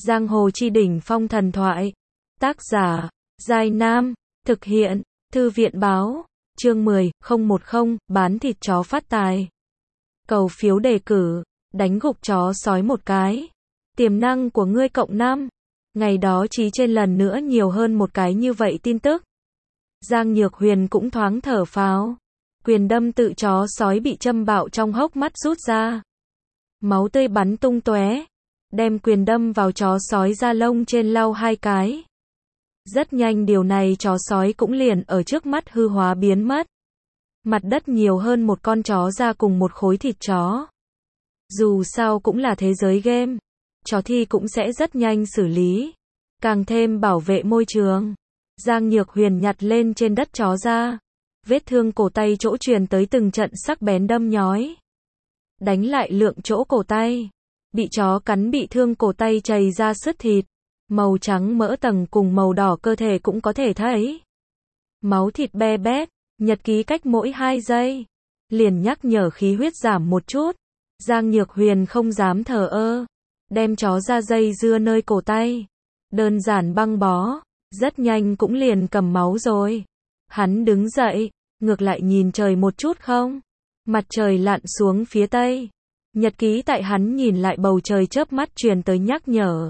Giang hồ chi đỉnh phong thần thoại. Tác giả, Giai Nam. Thực hiện, Thư viện báo. Chương 10, 010, bán thịt chó phát tài. Cầu phiếu đề cử, đánh gục chó sói một cái. Tiềm năng của ngươi cộng 5. Ngày đó chí trên lần nữa nhiều hơn một cái như vậy tin tức. Giang Nhược Huyền cũng thoáng thở phào. Quyền đâm tự chó sói bị châm bạo trong hốc mắt rút ra. Máu tươi bắn tung tóe. Đem quyền đâm vào chó sói da lông trên lau 2 cái. Rất nhanh điều này chó sói cũng liền ở trước mắt hư hóa biến mất. Mặt đất nhiều hơn một con chó ra cùng một khối thịt chó. Dù sao cũng là thế giới game. Chó thi cũng sẽ rất nhanh xử lý. Càng thêm bảo vệ môi trường. Giang Nhược Huyền nhặt lên trên đất chó ra. Vết thương cổ tay chỗ truyền tới từng trận sắc bén đâm nhói. Đánh lại lượng chỗ cổ tay. Bị chó cắn bị thương cổ tay chảy ra sứt thịt. Màu trắng mỡ tầng cùng màu đỏ cơ thể cũng có thể thấy. Máu thịt be bét, nhật ký cách mỗi 2 giây. Liền nhắc nhở khí huyết giảm một chút. Giang Nhược Huyền không dám thờ ơ. Đem chó ra dây dưa nơi cổ tay. Đơn giản băng bó. Rất nhanh cũng liền cầm máu rồi. Hắn đứng dậy, ngược lại nhìn trời một chút không. Mặt trời lặn xuống phía tây. Nhật ký tại hắn nhìn lại bầu trời chớp mắt truyền tới nhắc nhở.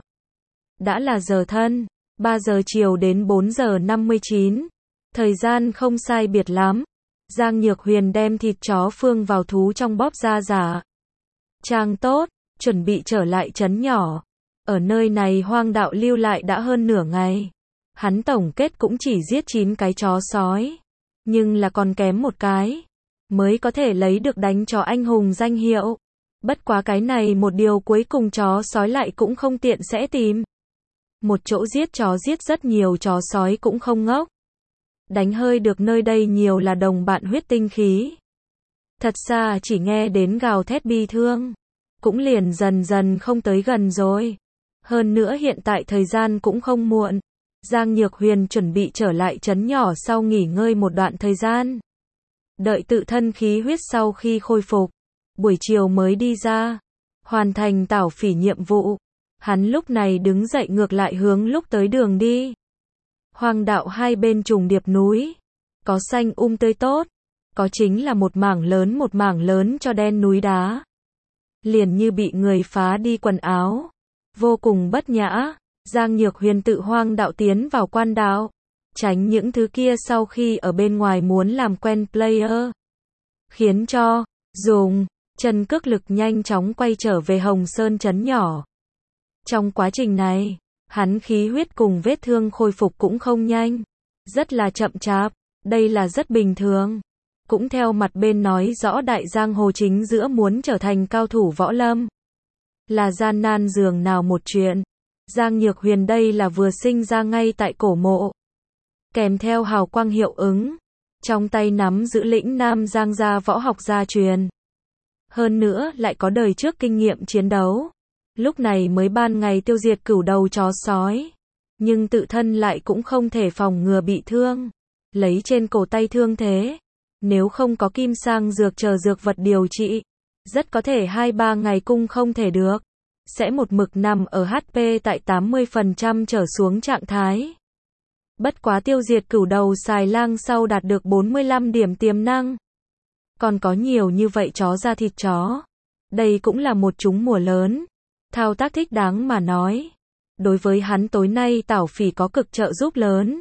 Đã là giờ thân, 3 giờ chiều đến 4 giờ 59. Thời gian không sai biệt lắm. Giang Nhược Huyền đem thịt chó phương vào thú trong bóp ra giả. Trang tốt, chuẩn bị trở lại trấn nhỏ. Ở nơi này hoang đạo lưu lại đã hơn nửa ngày. Hắn tổng kết cũng chỉ giết 9 cái chó sói. Nhưng là còn kém một cái. Mới có thể lấy được đánh chó anh hùng danh hiệu. Bất quá cái này một điều cuối cùng chó sói lại cũng không tiện sẽ tìm. Một chỗ giết chó giết rất nhiều chó sói cũng không ngốc. Đánh hơi được nơi đây nhiều là đồng bạn huyết tinh khí. Thật xa chỉ nghe đến gào thét bi thương. Cũng liền dần dần không tới gần rồi. Hơn nữa hiện tại thời gian cũng không muộn. Giang Nhược Huyền chuẩn bị trở lại trấn nhỏ sau nghỉ ngơi một đoạn thời gian. Đợi tự thân khí huyết sau khi khôi phục. Buổi chiều mới đi ra. Hoàn thành tảo phỉ nhiệm vụ. Hắn lúc này đứng dậy ngược lại hướng lúc tới đường đi. Hoang đạo hai bên trùng điệp núi. Có xanh tươi tốt. Có chính là một mảng lớn cho đen núi đá. Liền như bị người phá đi quần áo. Vô cùng bất nhã. Giang Nhược Huyền tự hoang đạo tiến vào quan đạo. Tránh những thứ kia sau khi ở bên ngoài muốn làm quen player. Khiến cho, dùng, chân cước lực nhanh chóng quay trở về Hồng Sơn trấn nhỏ. Trong quá trình này, hắn khí huyết cùng vết thương khôi phục cũng không nhanh. Rất là chậm chạp, đây là rất bình thường. Cũng theo mặt bên nói rõ đại giang hồ chính giữa muốn trở thành cao thủ võ lâm. Là gian nan dường nào một chuyện. Giang Nhược Huyền đây là vừa sinh ra ngay tại cổ mộ. Kèm theo hào quang hiệu ứng. Trong tay nắm giữ lĩnh Nam Giang gia võ học gia truyền. Hơn nữa lại có đời trước kinh nghiệm chiến đấu. Lúc này mới ban ngày tiêu diệt cửu đầu chó sói. Nhưng tự thân lại cũng không thể phòng ngừa bị thương. Lấy trên cổ tay thương thế. Nếu không có kim sang dược chờ dược vật điều trị. Rất có thể 2-3 ngày cung không thể được. Sẽ một mực nằm ở HP tại 80% trở xuống trạng thái. Bất quá tiêu diệt cửu đầu xài lang sau đạt được 45 điểm tiềm năng. Còn có nhiều như vậy chó ra thịt chó. Đây cũng là một trúng mùa lớn. Thao tác thích đáng mà nói. Đối với hắn tối nay tảo phỉ có cực trợ giúp lớn.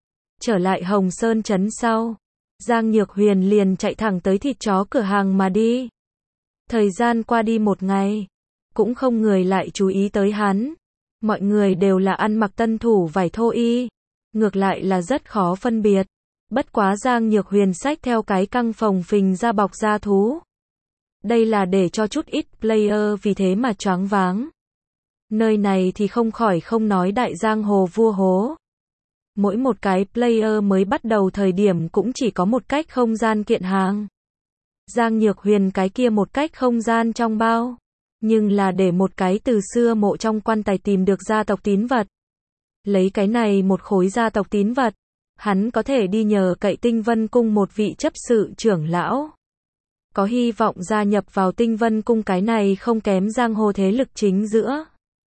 Trở lại Hồng Sơn trấn sau. Giang Nhược Huyền liền chạy thẳng tới thịt chó cửa hàng mà đi. Thời gian qua đi một ngày. Cũng không người lại chú ý tới hắn. Mọi người đều là ăn mặc tân thủ vải thô y. Ngược lại là rất khó phân biệt. Bất quá Giang Nhược Huyền xách theo cái căng phồng phình ra bọc da thú. Đây là để cho chút ít player vì thế mà choáng váng. Nơi này thì không khỏi không nói đại giang hồ vua hố. Mỗi một cái player mới bắt đầu thời điểm cũng chỉ có một cách không gian kiện hàng. Giang Nhược Huyền cái kia một cách không gian trong bao. Nhưng là để một cái từ xưa mộ trong quan tài tìm được gia tộc tín vật. Lấy cái này một khối gia tộc tín vật. Hắn có thể đi nhờ cậy Tinh Vân Cung một vị chấp sự trưởng lão. Có hy vọng gia nhập vào Tinh Vân Cung cái này không kém giang hồ thế lực chính giữa.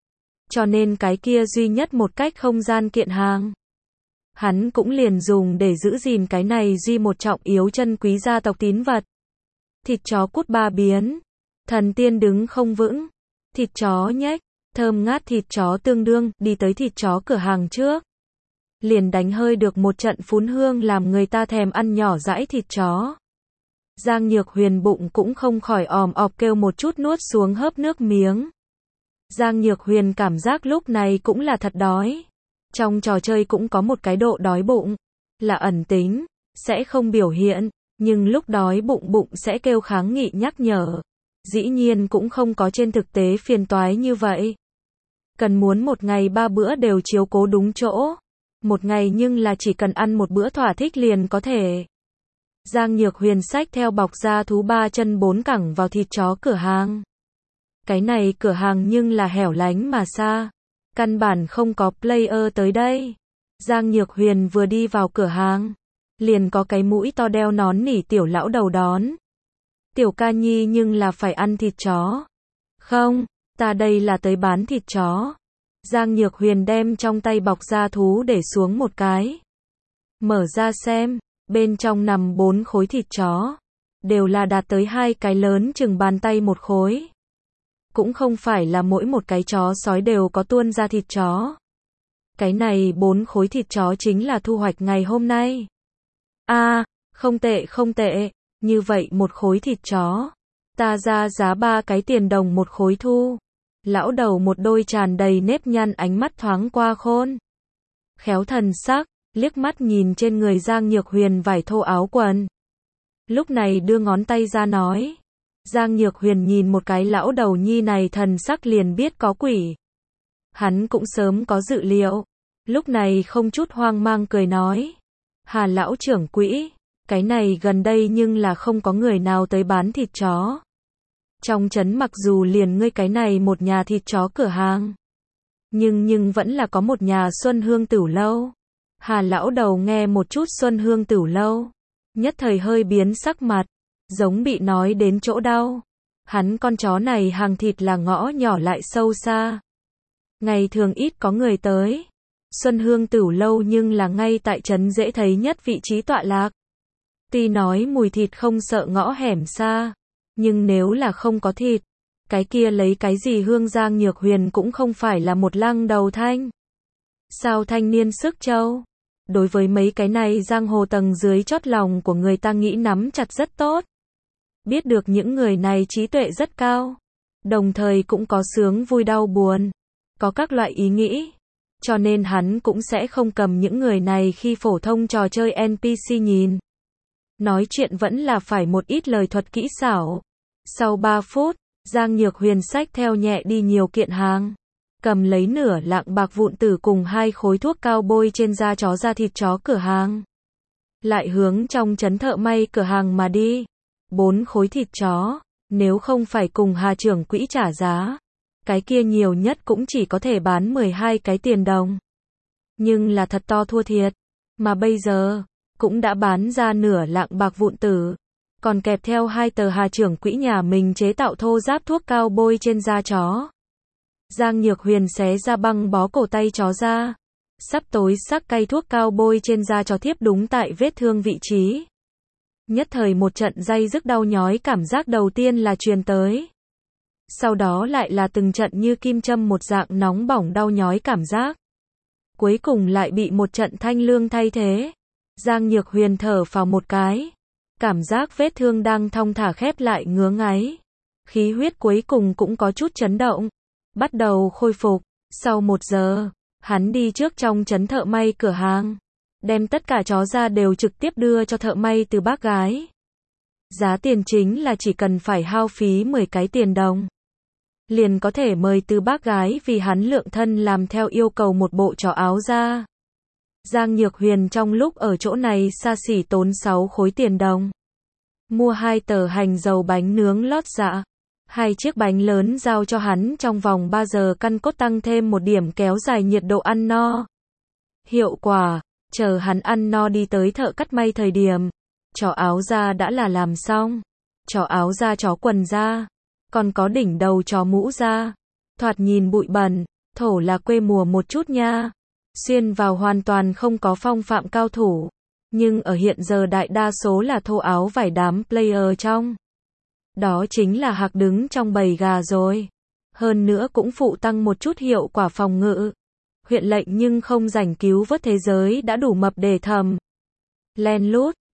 cho nên cái kia duy nhất một cách không gian kiện hàng. Hắn cũng liền dùng để giữ gìn cái này duy một trọng yếu chân quý gia tộc tín vật. Thịt chó cút ba biến. Thần tiên đứng không vững. Thịt chó nhếch, thơm ngát thịt chó tương đương, đi tới thịt chó cửa hàng trước. Liền đánh hơi được một trận phún hương làm người ta thèm ăn nhỏ dãi thịt chó. Giang Nhược Huyền bụng cũng không khỏi òm ọp kêu một chút nuốt xuống hớp nước miếng. Giang Nhược Huyền cảm giác lúc này cũng là thật đói. Trong trò chơi cũng có một cái độ đói bụng, là ẩn tính, sẽ không biểu hiện, nhưng lúc đói bụng bụng sẽ kêu kháng nghị nhắc nhở. Dĩ nhiên cũng không có trên thực tế phiền toái như vậy. Cần muốn một ngày 3 bữa đều chiếu cố đúng chỗ. Một ngày nhưng là chỉ cần ăn một bữa thỏa thích liền có thể. Giang Nhược Huyền xách theo bọc da thú 3 chân 4 cẳng vào thịt chó cửa hàng. Cái này cửa hàng nhưng là hẻo lánh mà xa. Căn bản không có player tới đây. Giang Nhược Huyền vừa đi vào cửa hàng. Liền có cái mũi to đeo nón nỉ tiểu lão đầu đón. Tiểu ca nhi nhưng là phải ăn thịt chó. Không, ta đây là tới bán thịt chó. Giang Nhược Huyền đem trong tay bọc da thú để xuống một cái. Mở ra xem, bên trong nằm 4 khối thịt chó. Đều là đạt tới 2 cái lớn chừng bàn tay một khối. Cũng không phải là mỗi một cái chó sói đều có tuôn ra thịt chó. Cái này 4 khối thịt chó chính là thu hoạch ngày hôm nay. Không tệ không tệ, như vậy một khối thịt chó. Ta ra giá 3 cái tiền đồng một khối thu. Lão đầu một đôi tràn đầy nếp nhăn ánh mắt thoáng qua khôn. Khéo thần sắc, liếc mắt nhìn trên người Giang Nhược Huyền vải thô áo quần. Lúc này đưa ngón tay ra nói. Giang Nhược Huyền nhìn một cái lão đầu nhi này thần sắc liền biết có quỷ. Hắn cũng sớm có dự liệu. Lúc này không chút hoang mang cười nói. Hà lão trưởng quỹ, cái này gần đây nhưng là không có người nào tới bán thịt chó. Trong trấn mặc dù liền ngươi cái này một nhà thịt chó cửa hàng. Nhưng vẫn là có một nhà Xuân Hương Tửu Lâu. Hà lão đầu nghe một chút Xuân Hương Tửu Lâu. Nhất thời hơi biến sắc mặt. Giống bị nói đến chỗ đau. Hắn con chó này hàng thịt là ngõ nhỏ lại sâu xa. Ngày thường ít có người tới. Xuân Hương Tửu Lâu nhưng là ngay tại trấn dễ thấy nhất vị trí tọa lạc. Tuy nói mùi thịt không sợ ngõ hẻm xa. Nhưng nếu là không có thịt, cái kia lấy cái gì hương Giang Nhược Huyền cũng không phải là một lăng đầu thanh. Sao thanh niên sức châu? Đối với mấy cái này giang hồ tầng dưới chót lòng của người ta nghĩ nắm chặt rất tốt. Biết được những người này trí tuệ rất cao. Đồng thời cũng có sướng vui đau buồn. Có các loại ý nghĩ. Cho nên hắn cũng sẽ không cầm những người này khi phổ thông trò chơi NPC nhìn. Nói chuyện vẫn là phải một ít lời thuật kỹ xảo. Sau 3 phút, Giang Nhược Huyền xách theo nhẹ đi nhiều kiện hàng. Cầm lấy nửa lạng bạc vụn tử cùng 2 khối thuốc cao bôi trên da chó da thịt chó cửa hàng. Lại hướng trong trấn thợ may cửa hàng mà đi. 4 khối thịt chó, nếu không phải cùng Hà trưởng quỹ trả giá. Cái kia nhiều nhất cũng chỉ có thể bán 12 cái tiền đồng. Nhưng là thật to thua thiệt. Mà bây giờ, cũng đã bán ra nửa lạng bạc vụn tử. Còn kẹp theo 2 tờ Hà trưởng quỹ nhà mình chế tạo thô ráp thuốc cao bôi trên da chó. Giang Nhược Huyền xé ra băng bó cổ tay chó ra. Sắp tối sắc cay thuốc cao bôi trên da chó thiếp đúng tại vết thương vị trí. Nhất thời một trận day dứt đau nhói cảm giác đầu tiên là truyền tới. Sau đó lại là từng trận như kim châm một dạng nóng bỏng đau nhói cảm giác. Cuối cùng lại bị một trận thanh lương thay thế. Giang Nhược Huyền thở phào một cái. Cảm giác vết thương đang thong thả khép lại ngứa ngáy. Khí huyết cuối cùng cũng có chút chấn động. Bắt đầu khôi phục. Sau 1 giờ, hắn đi trước trong trấn thợ may cửa hàng. Đem tất cả chó ra đều trực tiếp đưa cho thợ may từ bác gái. Giá tiền chính là chỉ cần phải hao phí 10 cái tiền đồng. Liền có thể mời từ bác gái vì hắn lượng thân làm theo yêu cầu một bộ chó áo da. Giang Nhược Huyền trong lúc ở chỗ này xa xỉ tốn 6 khối tiền đồng. Mua 2 tờ hành dầu bánh nướng lót dạ. 2 chiếc bánh lớn giao cho hắn trong vòng 3 giờ căn cốt tăng thêm một điểm kéo dài nhiệt độ ăn no. Hiệu quả, chờ hắn ăn no đi tới thợ cắt may thời điểm. Chó áo da đã là làm xong. Chó áo da chó quần da. Còn có đỉnh đầu chó mũ da. Thoạt nhìn bụi bẩn. Thổ là quê mùa một chút nha. Xuyên vào hoàn toàn không có phong phạm cao thủ. Nhưng ở hiện giờ đại đa số là thô áo vải đám player trong. Đó chính là hạc đứng trong bầy gà rồi. Hơn nữa cũng phụ tăng một chút hiệu quả phòng ngự. Huyện lệnh nhưng không rảnh cứu vớt thế giới đã đủ mập để thầm. Len lút.